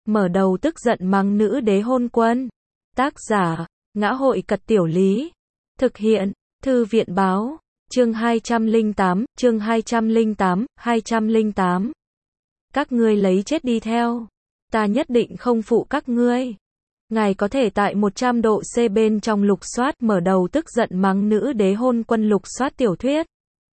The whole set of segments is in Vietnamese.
mở đầu tức giận mắng nữ đế hôn quân. Tác giả, Ngã hội Cật Tiểu Lý. Thực hiện, Thư viện Báo. Chương 208, chương 208. Các ngươi lấy chết đi theo. Ta nhất định không phụ các ngươi. Ngài có thể tại 100 độ C bên trong lục soát mở đầu tức giận mắng nữ đế hôn quân lục soát tiểu thuyết.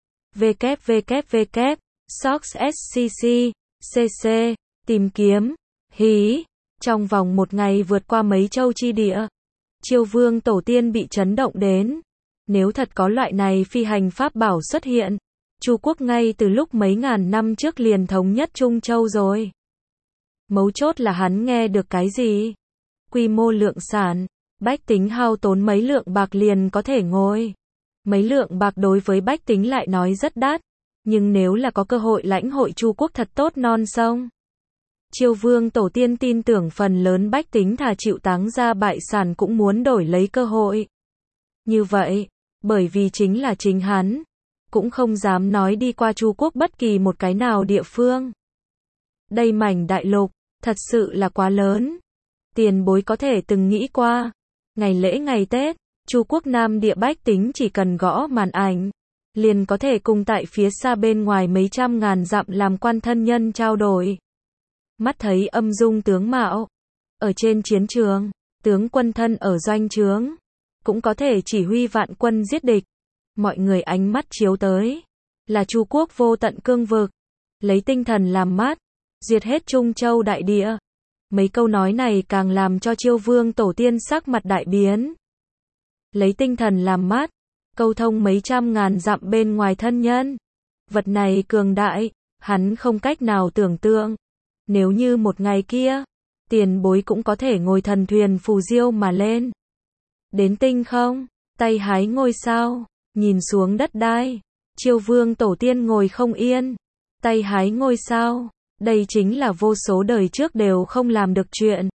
www. Sox SCC, CC, tìm kiếm, hí. Trong vòng một ngày vượt qua mấy châu chi địa. Chiêu vương tổ tiên bị chấn động đến. Nếu thật có loại này phi hành pháp bảo xuất hiện, Chu quốc ngay từ lúc mấy ngàn năm trước liền thống nhất Trung Châu rồi. Mấu chốt là hắn nghe được cái gì? Quy mô lượng sản, bách tính hao tốn mấy lượng bạc liền có thể ngồi. Mấy lượng bạc đối với bách tính lại nói rất đắt, nhưng nếu là có cơ hội lãnh hội Chu quốc thật tốt non sông. Chiêu vương tổ tiên tin tưởng phần lớn bách tính thà chịu táng ra bại sản cũng muốn đổi lấy cơ hội. Như vậy, bởi vì chính là chính hắn, cũng không dám nói đi qua Chu quốc bất kỳ một cái nào địa phương. Đây mảnh đại lục, thật sự là quá lớn. Tiền bối có thể từng nghĩ qua, ngày lễ ngày Tết, Chu quốc Nam địa bách tính chỉ cần gõ màn ảnh, liền có thể cùng tại phía xa bên ngoài mấy trăm ngàn dặm làm quan thân nhân trao đổi. Mắt thấy âm dung tướng mạo, ở trên chiến trường, tướng quân thân ở doanh trướng, cũng có thể chỉ huy vạn quân giết địch. Mọi người ánh mắt chiếu tới, là Chu quốc vô tận cương vực, lấy tinh thần làm mát, diệt hết Trung Châu đại địa. Mấy câu nói này càng làm cho Chiêu vương tổ tiên sắc mặt đại biến. Lấy tinh thần làm mát, câu thông mấy trăm ngàn dặm bên ngoài thân nhân. Vật này cường đại, hắn không cách nào tưởng tượng. Nếu như một ngày kia, tiền bối cũng có thể ngồi thần thuyền phù diêu mà lên. Đến tinh không, tay hái ngôi sao, nhìn xuống đất đai. Chiêu vương tổ tiên ngồi không yên, tay hái ngôi sao. Đây chính là vô số đời trước đều không làm được chuyện.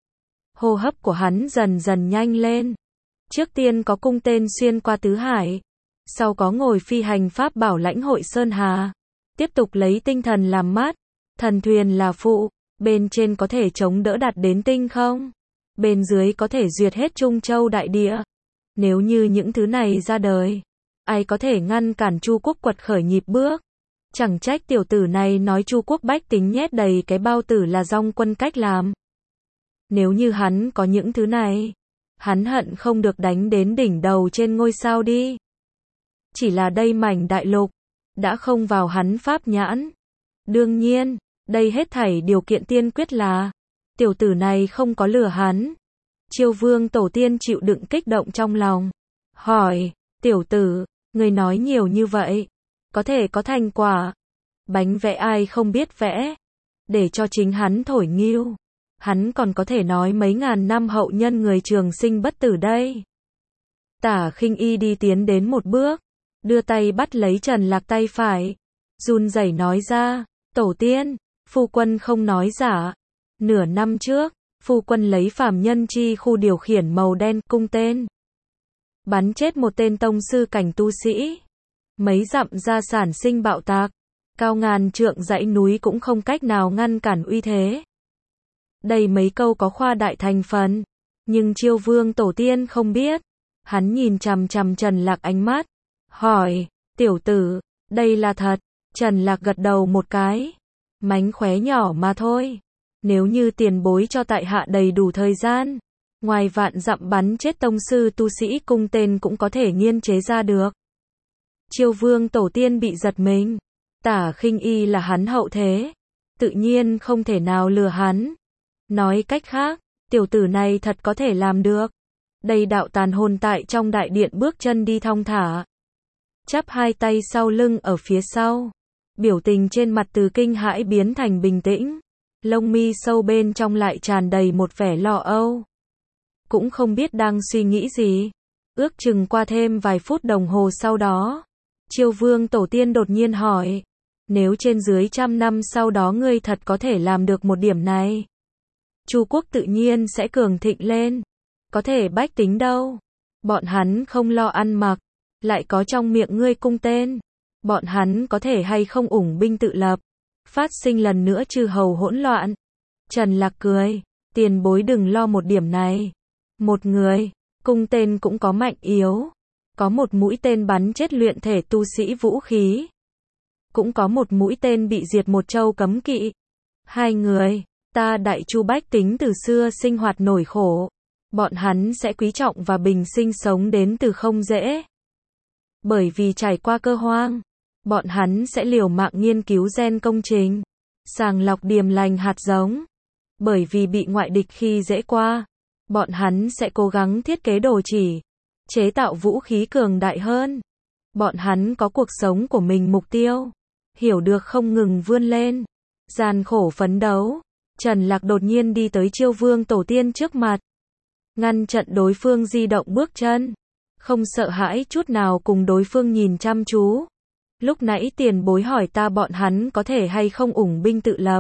Hô hấp của hắn dần dần nhanh lên. Trước tiên có cung tên xuyên qua tứ hải, sau có ngồi phi hành pháp bảo lãnh hội sơn hà. Tiếp tục lấy tinh thần làm mát, thần thuyền là phụ, bên trên có thể chống đỡ đạt đến tinh không, bên dưới có thể duyệt hết Trung Châu đại địa. Nếu như những thứ này ra đời, ai có thể ngăn cản Chu quốc quật khởi nhịp bước? Chẳng trách tiểu tử này nói Chu quốc bách tính nhét đầy cái bao tử là dong quân cách làm. Nếu như hắn có những thứ này, hắn hận không được đánh đến đỉnh đầu trên ngôi sao đi. Chỉ là đây mảnh đại lục, đã không vào hắn pháp nhãn. Đương nhiên, đây hết thảy điều kiện tiên quyết là, tiểu tử này không có lừa hắn. Chiêu vương tổ tiên chịu đựng kích động trong lòng. Hỏi, tiểu tử, người nói nhiều như vậy, có thể có thành quả. Bánh vẽ ai không biết vẽ, để cho chính hắn thổi nghiêu. Hắn còn có thể nói mấy ngàn năm hậu nhân người trường sinh bất tử đây. Tả Khinh Y đi tiến đến một bước, đưa tay bắt lấy Trần Lạc tay phải, run rẩy nói ra, tổ tiên, phu quân không nói giả. Nửa năm trước, phu quân lấy phàm nhân chi khu điều khiển màu đen cung tên, bắn chết một tên tông sư cảnh tu sĩ. Mấy dặm ra sản sinh bạo tạc, cao ngàn trượng dãy núi cũng không cách nào ngăn cản uy thế. Đây mấy câu có khoa đại thành phần, nhưng Chiêu vương tổ tiên không biết. Hắn nhìn chằm chằm Trần Lạc ánh mắt, hỏi, tiểu tử, đây là thật? Trần Lạc gật đầu một cái, mánh khóe nhỏ mà thôi. Nếu như tiền bối cho tại hạ đầy đủ thời gian, ngoài vạn dặm bắn chết tông sư tu sĩ cung tên cũng có thể nghiên chế ra được. Chiêu vương tổ tiên bị giật mình. Tả Khinh Y là hắn hậu thế, tự nhiên không thể nào lừa hắn. Nói cách khác, tiểu tử này thật có thể làm được. Đây đạo tàn hồn tại trong đại điện bước chân đi thong thả, chắp hai tay sau lưng ở phía sau, biểu tình trên mặt từ kinh hãi biến thành bình tĩnh, lông mi sâu bên trong lại tràn đầy một vẻ lo âu. Cũng không biết đang suy nghĩ gì. Ước chừng qua thêm vài phút đồng hồ sau đó, Chiêu vương tổ tiên đột nhiên hỏi, nếu trên dưới 100 năm sau đó ngươi thật có thể làm được một điểm này, Chu quốc tự nhiên sẽ cường thịnh lên. Có thể bách tính đâu? Bọn hắn không lo ăn mặc, lại có trong miệng ngươi cung tên. Bọn hắn có thể hay không ủng binh tự lập, phát sinh lần nữa chư hầu hỗn loạn. Trần Lạc cười, tiền bối đừng lo một điểm này. Một người, cung tên cũng có mạnh yếu. Có một mũi tên bắn chết luyện thể tu sĩ vũ khí. Cũng có một mũi tên bị diệt một châu cấm kỵ. Hai người, ta Đại Chu bách tính từ xưa sinh hoạt nổi khổ. Bọn hắn sẽ quý trọng và bình sinh sống đến từ không dễ. Bởi vì trải qua cơ hoang, bọn hắn sẽ liều mạng nghiên cứu gen công trình, sàng lọc điềm lành hạt giống. Bởi vì bị ngoại địch khi dễ qua, bọn hắn sẽ cố gắng thiết kế đồ chỉ, chế tạo vũ khí cường đại hơn. Bọn hắn có cuộc sống của mình mục tiêu, hiểu được không ngừng vươn lên, gian khổ phấn đấu. Trần Lạc đột nhiên đi tới Chiêu Vương Tổ Tiên trước mặt, ngăn chặn đối phương di động bước chân, không sợ hãi chút nào cùng đối phương nhìn chăm chú. Lúc nãy tiền bối hỏi ta bọn hắn có thể hay không ủng binh tự lập.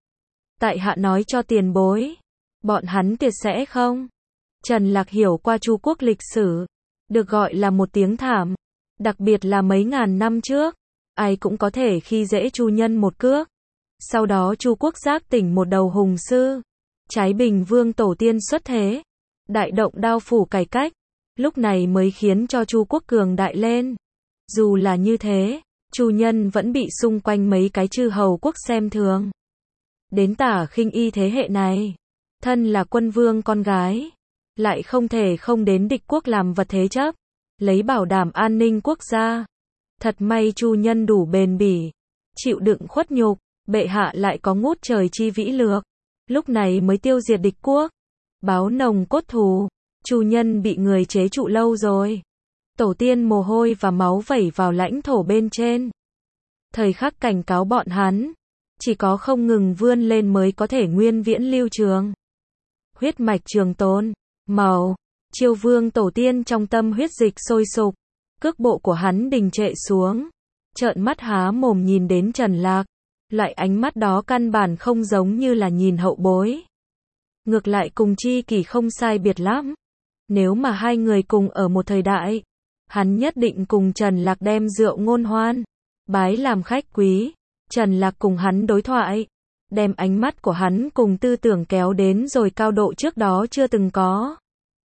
Tại hạ nói cho tiền bối, bọn hắn tuyệt sẽ không. Trần Lạc hiểu qua Chu quốc lịch sử, được gọi là một tiếng thảm, đặc biệt là mấy ngàn năm trước, ai cũng có thể khi dễ Chu nhân một cước. Sau đó Chu quốc giác tỉnh một đầu hùng sư, Trái Bình Vương Tổ Tiên xuất thế, đại động đao phủ cải cách, lúc này mới khiến cho Chu quốc cường đại lên. Dù là như thế, Chu nhân vẫn bị xung quanh mấy cái chư hầu quốc xem thường. Đến Tả Khinh Y thế hệ này, thân là quân vương con gái, lại không thể không đến địch quốc làm vật thế chấp, lấy bảo đảm an ninh quốc gia. Thật may Chu nhân đủ bền bỉ, chịu đựng khuất nhục, bệ hạ lại có ngút trời chi vĩ lược, lúc này mới tiêu diệt địch quốc, báo nồng cốt thù. Chu nhân bị người chế trụ lâu rồi, tổ tiên mồ hôi và máu vẩy vào lãnh thổ bên trên. Thời khắc cảnh cáo bọn hắn, chỉ có không ngừng vươn lên mới có thể nguyên viễn lưu trường, huyết mạch trường tồn. Màu, Chiêu Vương Tổ Tiên trong tâm huyết dịch sôi sục, cước bộ của hắn đình trệ xuống, trợn mắt há mồm nhìn đến Trần Lạc. Loại ánh mắt đó căn bản không giống như là nhìn hậu bối, ngược lại cùng chi kỷ không sai biệt lắm. Nếu mà hai người cùng ở một thời đại, hắn nhất định cùng Trần Lạc đem rượu ngôn hoan, bái làm khách quý. Trần Lạc cùng hắn đối thoại, đem ánh mắt của hắn cùng tư tưởng kéo đến rồi cao độ trước đó chưa từng có.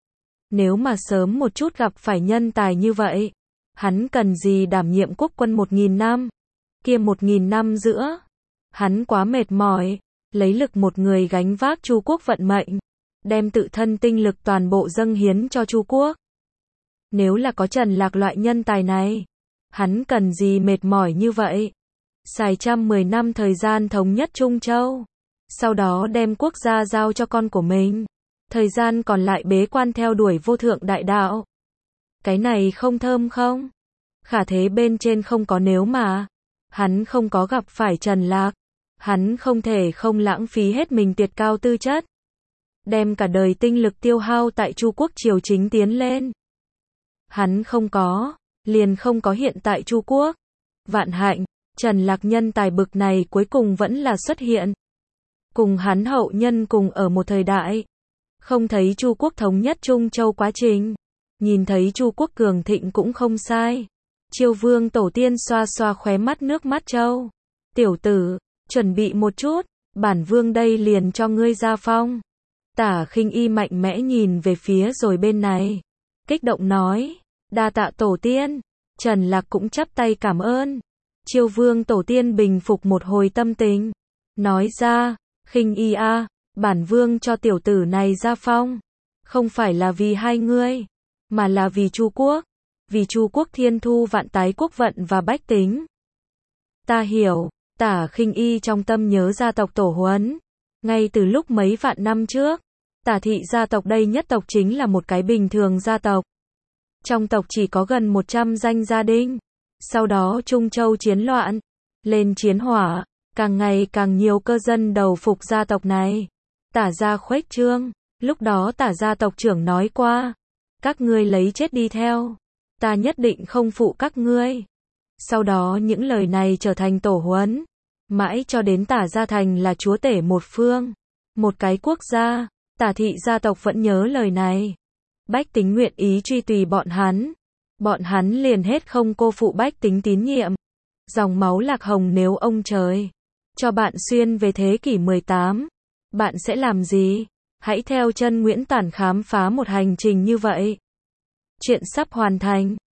Nếu mà sớm một chút gặp phải nhân tài như vậy, hắn cần gì đảm nhiệm quốc quân 1000 năm, kia 1000 năm giữa, hắn quá mệt mỏi, lấy lực một người gánh vác Chu quốc vận mệnh, đem tự thân tinh lực toàn bộ dâng hiến cho Chu quốc. Nếu là có Trần Lạc loại nhân tài này, hắn cần gì mệt mỏi như vậy. Xài 110 năm thời gian thống nhất Trung Châu, sau đó đem quốc gia giao cho con của mình, thời gian còn lại bế quan theo đuổi vô thượng đại đạo. Cái này không thơm không? Khả thế bên trên không có nếu mà hắn không có gặp phải Trần Lạc, hắn không thể không lãng phí hết mình tuyệt cao tư chất, đem cả đời tinh lực tiêu hao tại Chu quốc triều chính tiến lên. Hắn không có, liền không có hiện tại Chu quốc. Vạn hạnh, Trần Lạc nhân tài bực này cuối cùng vẫn là xuất hiện. Cùng hắn hậu nhân cùng ở một thời đại, không thấy Chu quốc thống nhất Trung Châu quá trình, nhìn thấy Chu quốc cường thịnh cũng không sai. Chiêu Vương Tổ Tiên xoa xoa khóe mắt nước mắt châu. Tiểu tử, chuẩn bị một chút, bản vương đây liền cho ngươi ra phong. Tả Khinh Y mạnh mẽ nhìn về phía rồi bên này, kích động nói, đa tạ Tổ Tiên. Trần Lạc cũng chắp tay cảm ơn. Chiêu Vương Tổ Tiên bình phục một hồi tâm tình, nói ra, Khinh Y a, bản vương cho tiểu tử này ra phong, không phải là vì hai ngươi, mà là vì Chu quốc, vì Chu quốc thiên thu vạn tái quốc vận và bách tính. Ta hiểu. Tả Khinh Y trong tâm nhớ gia tộc tổ huấn, ngay từ lúc mấy vạn năm trước, Tả thị gia tộc đây nhất tộc chính là một cái bình thường gia tộc. Trong tộc chỉ có gần 100 danh gia đình. Sau đó Trung Châu chiến loạn, lên chiến hỏa, càng ngày càng nhiều cơ dân đầu phục gia tộc này. Tả gia khuếch trương, lúc đó Tả gia tộc trưởng nói qua, các ngươi lấy chết đi theo, ta nhất định không phụ các ngươi. Sau đó những lời này trở thành tổ huấn, mãi cho đến Tả gia thành là chúa tể một phương, một cái quốc gia. Tả thị gia tộc vẫn nhớ lời này, bách tính nguyện ý truy tùy bọn hắn liền hết không cô phụ bách tính tín nhiệm. Dòng máu Lạc Hồng nếu ông trời cho bạn xuyên về thế kỷ 18, bạn sẽ làm gì? Hãy theo chân Nguyễn Tản khám phá một hành trình như vậy. Chuyện sắp hoàn thành.